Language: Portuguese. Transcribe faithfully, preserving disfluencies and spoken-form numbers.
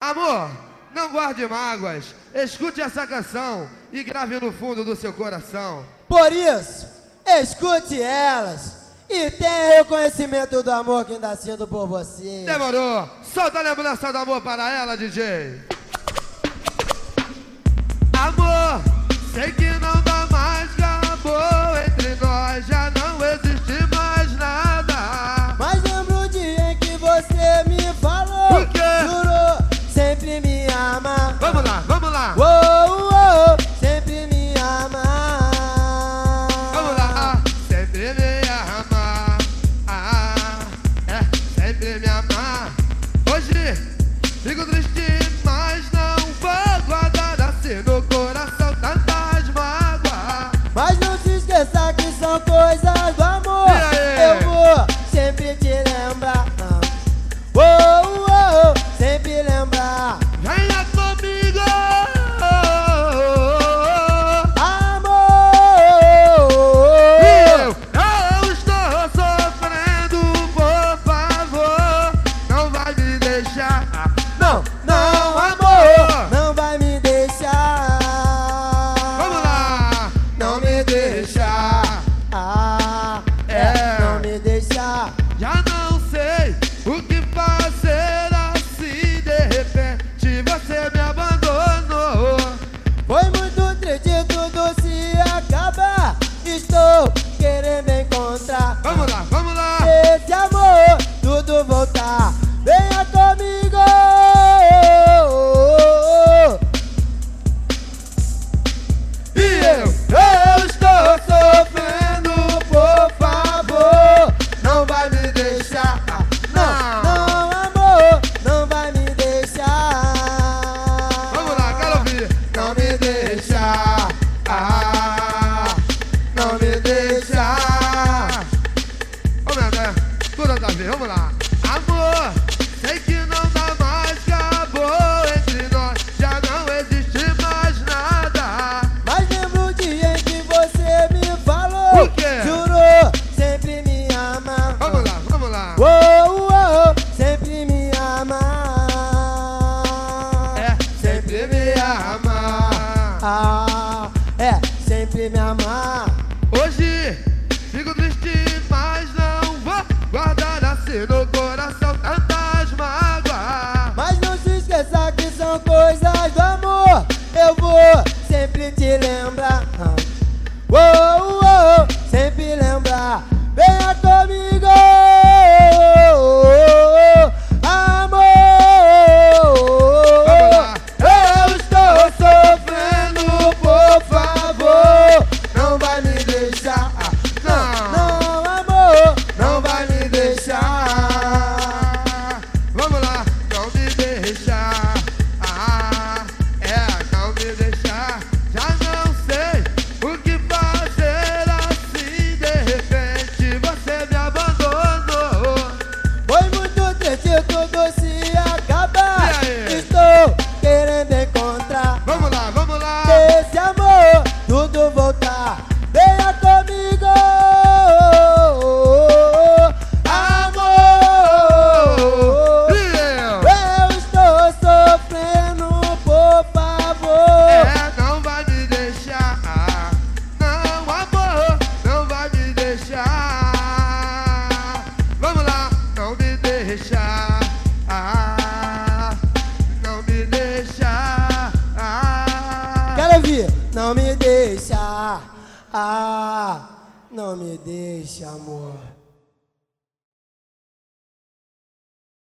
Amor, não guarde mágoas, escute essa canção e grave no fundo do seu coração. Por isso, escute elas e tenha reconhecimento do amor que ainda sinto por você. Demorou, solta a lembrança do amor para ela, D J. Amor, sei que não dá mais, acabou entre nós, já não existe mais nada. Mas lembro o dia em que você me falou, o quê? Jurou sempre me amar. Vamos lá, vamos lá. Uou, uou, sempre me amar. Vamos lá, sempre me amar. Ah, é, sempre me amar. Hoje fico triste, mas não vou guardar assim no coração tantas mágoas. Mas não se esqueça que são coisas do amor. Eu vou sempre te lembrar. Uou, uou, sempre lembrar. Venha comigo, amor. eu, eu estou sofrendo, por favor, não vai me deixar. Não, não, amor, não vai me deixar. Vamos lá, Não me deixa. Ah, é, não me deixa. já não sei o que fazer assim, de repente você me abandonou. Foi muito triste tudo se acabar. Estou querendo encontrar Vamos lá, vamos lá. esse amor, tudo voltar. Venha comigo. E eu, eu estou sofrendo, por favor, não vai me deixar. Não, não, amor, não vai me deixar. Vamos lá, quero ouvir. Não me deixa, ah, não me deixa. Ô, meu Deus, tudo outra vez, vamos lá. Amor, sei que não dá mais, acabou entre nós, já não existe mais nada. Mas lembro o dia em que você me falou, O quê? jurou sempre me amar. Vamos lá, vamos lá. Uou, uou, sempre me amar. É, sempre me amar. Ah, é, sempre me amar. Hoje fico triste, mas não vou guardar assim no coração tantas mágoas. Mas não se esqueça que são coisas do amor. Eu vou sempre te lembrar. Uou, uou, sempre lembrar. Venha comigo, amor. Vamos lá. Eu estou sofrendo, por favor, não vai me deixar. Não, Não, amor, não vai me deixar. vamos lá, não me deixa. Ah, é, não me deixar. Já não sei o que fazer assim, de repente você me abandonou. Foi muito triste tudo se acabar. E aí? Estou querendo encontrar Vamos lá, vamos lá. esse amor, tudo voltar. Venha comigo, amor. E eu? Eu estou sofrendo, por favor. É, não vai me deixar. Não, amor, não vai me deixar. Vamos lá, não me deixa. Ah, não me deixa. Ah, Quero ouvir. Não me deixa, ah, não me deixa, amor.